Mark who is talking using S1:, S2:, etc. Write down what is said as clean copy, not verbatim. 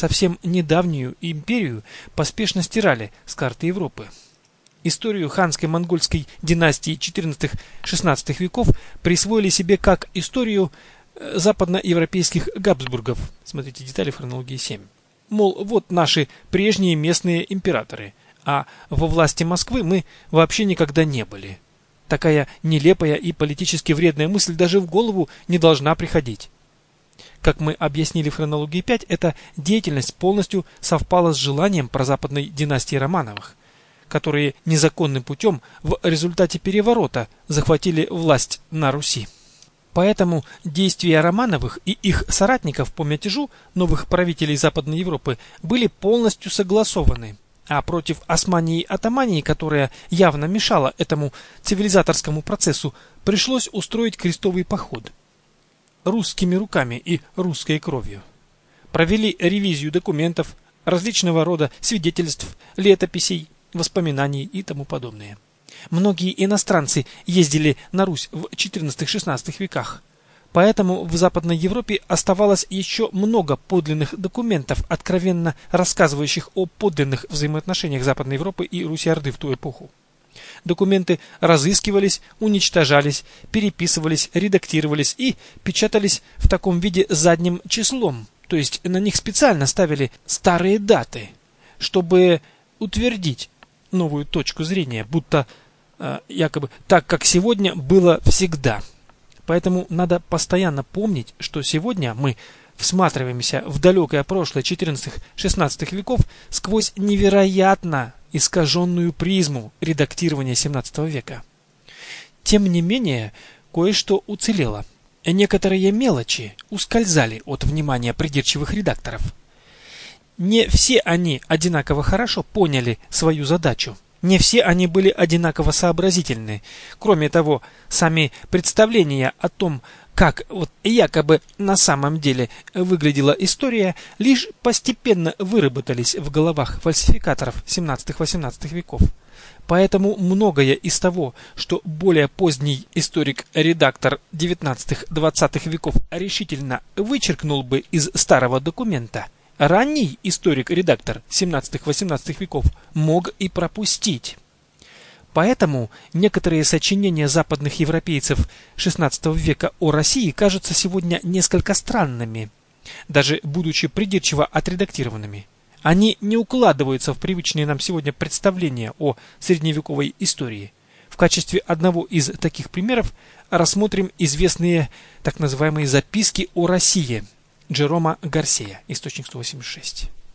S1: совсем недавнюю империю поспешно стирали с карты Европы. Историю ханской монгольской династии XIV-XVI веков присвоили себе как историю западноевропейских Габсбургов. Смотрите детали в хронологии 7. Мол, вот наши прежние местные императоры, а во власти Москвы мы вообще никогда не были. Такая нелепая и политически вредная мысль даже в голову не должна приходить. Как мы объяснили в хронологии 5, эта деятельность полностью совпала с желанием прозападной династии Романовых, которые незаконным путем в результате переворота захватили власть на Руси. Поэтому действия Романовых и их соратников по мятежу новых правителей Западной Европы были полностью согласованы. А против Османии-Атамании, которая явно мешала этому цивилизаторскому процессу, пришлось устроить крестовый поход. Русскими руками и русской кровью. Провели ревизию документов, различного рода свидетельств, летописей, воспоминаний и тому подобное. Многие иностранцы ездили на Русь в XIV-XVI веках, поэтому в Западной Европе оставалось еще много подлинных документов, откровенно рассказывающих о подлинных взаимоотношениях Западной Европы и Руси-Орды в ту эпоху. Документы разыскивались, уничтожались, переписывались, редактировались и печатались в таком виде задним числом, то есть на них специально ставили старые даты, чтобы утвердить новую точку зрения, будто якобы так, как сегодня было всегда. Поэтому надо постоянно помнить, что сегодня мы всматриваемся в далекое прошлое XIV-XVI веков сквозь невероятно искаженную призму редактирования XVII века. Тем не менее, кое-что уцелело. Некоторые мелочи ускользали от внимания придирчивых редакторов. Не все они одинаково хорошо поняли свою задачу. Не все они были одинаково сообразительны. Кроме того, сами представления о том, как якобы на самом деле выглядела история, лишь постепенно выработались в головах фальсификаторов XVII-XVIII веков. Поэтому многое из того, что более поздний историк-редактор XIX-XX веков решительно вычеркнул бы из старого документа, ранний историк-редактор XVII-XVIII веков мог и пропустить. Поэтому некоторые сочинения западных европейцев XVI века о России кажутся сегодня несколько странными, даже будучи придирчиво отредактированными. Они не укладываются в привычные нам сегодня представления о средневековой истории. В качестве одного из таких примеров рассмотрим известные так называемые записки о России Джерома Гарсея, источник 186.